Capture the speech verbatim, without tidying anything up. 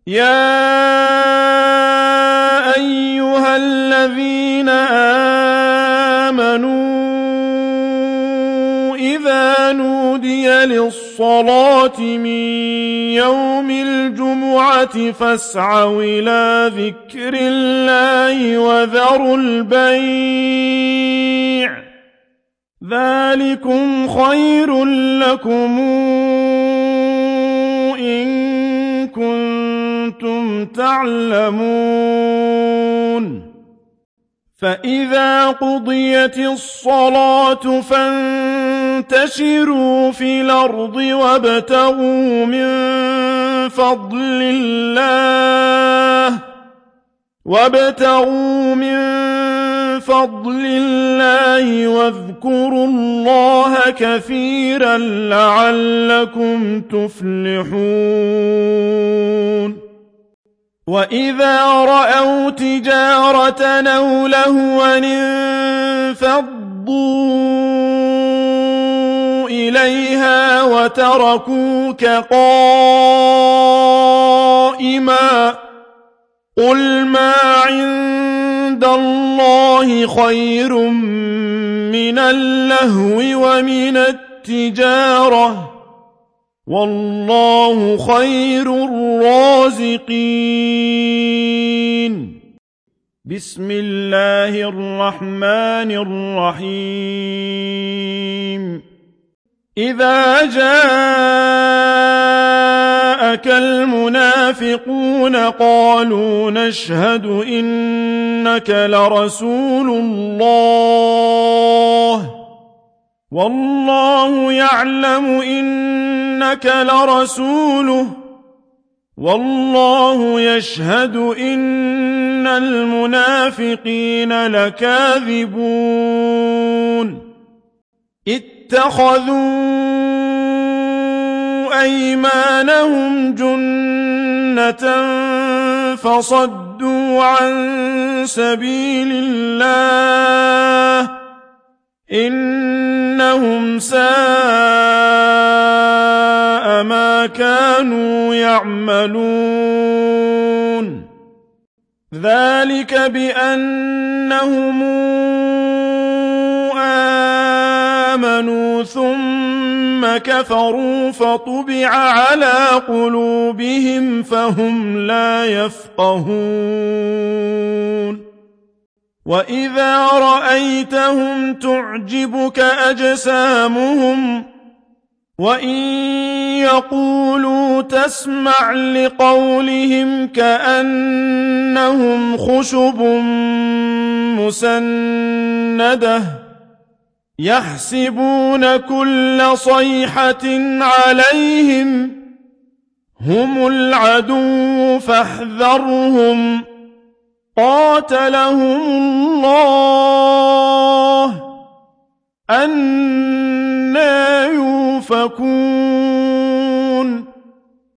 يَا أَيُّهَا الَّذِينَ آمَنُوا إِذَا نُودِيَ لِلصَّلَاةِ مِن يَوْمِ الْجُمُعَةِ فَاسْعَوْا إِلَىٰ ذِكْرِ اللَّهِ وَذَرُوا الْبَيْعَ ۚ ذَٰلِكُمْ خَيْرٌ لَّكُمْ إِن كُنتُمْ تَعْلَمُونَ. فَإِذَا قُضِيَتِ الصَّلَاةُ فَانتَشِرُوا فِي الْأَرْضِ وَابْتَغُوا مِن فَضْلِ اللَّهِ وَابْتَغُوا مِن فَضْلِ اللَّهِ وَاذْكُرُوا اللَّهَ كَثِيرًا لَّعَلَّكُمْ تُفْلِحُونَ. وَإِذَا رَأَوْا تِجَارَةً أَوْ لَهْوًا انفَضُّوا إِلَيْهَا وَتَرَكُوكَ قَائِمًا. قُلْ مَا عِندَ اللَّهِ خَيْرٌ مِّنَ اللَّهْوِ وَمِنَ التِّجَارَةِ ۚ وَاللَّهُ خَيْرُ الرَّازِقِينَ. بسم الله الرحمن الرحيم. إِذَا جَاءَكَ الْمُنَافِقُونَ قَالُوا نَشْهَدُ إِنَّكَ لَرَسُولُ اللَّهِ وَاللَّهُ يَعْلَمُ إِنَّكَ لَرَسُولُهُ وَاللَّهُ يَشْهَدُ إِنَّ الْمُنَافِقِينَ لَكَاذِبُونَ. اتَّخَذُوا أَيْمَانَهُمْ جُنَّةً فَصَدُّوا عَن سَبِيلِ اللَّهِ ۚ إِنَّهُمْ سَاءَ مَا كَانُوا يَعْمَلُونَ. ذَلِكَ بِأَنَّهُمْ آمَنُوا ثُمَّ كَفَرُوا فَطُبِعَ عَلَىٰ قُلُوبِهِمْ فَهُمْ لَا يَفْقَهُونَ. وَإِذَا رَأَيْتَهُمْ تُعْجِبُكَ أَجْسَامُهُمْ وَإِن يَقُولُوا تَسْمَعْ لِقَوْلِهِمْ كَأَنَّهُمْ خُشُبٌ مُّسَنَّدَةٌ يَحْسَبُونَ كُلَّ صَيْحَةٍ عَلَيْهِمْ هُمُ الْعَدُوُّ فَاحْذَرْهُمْ قَاتَلَهُمُ اللَّهُ أَنَّىٰ يُؤْفَكُونَ.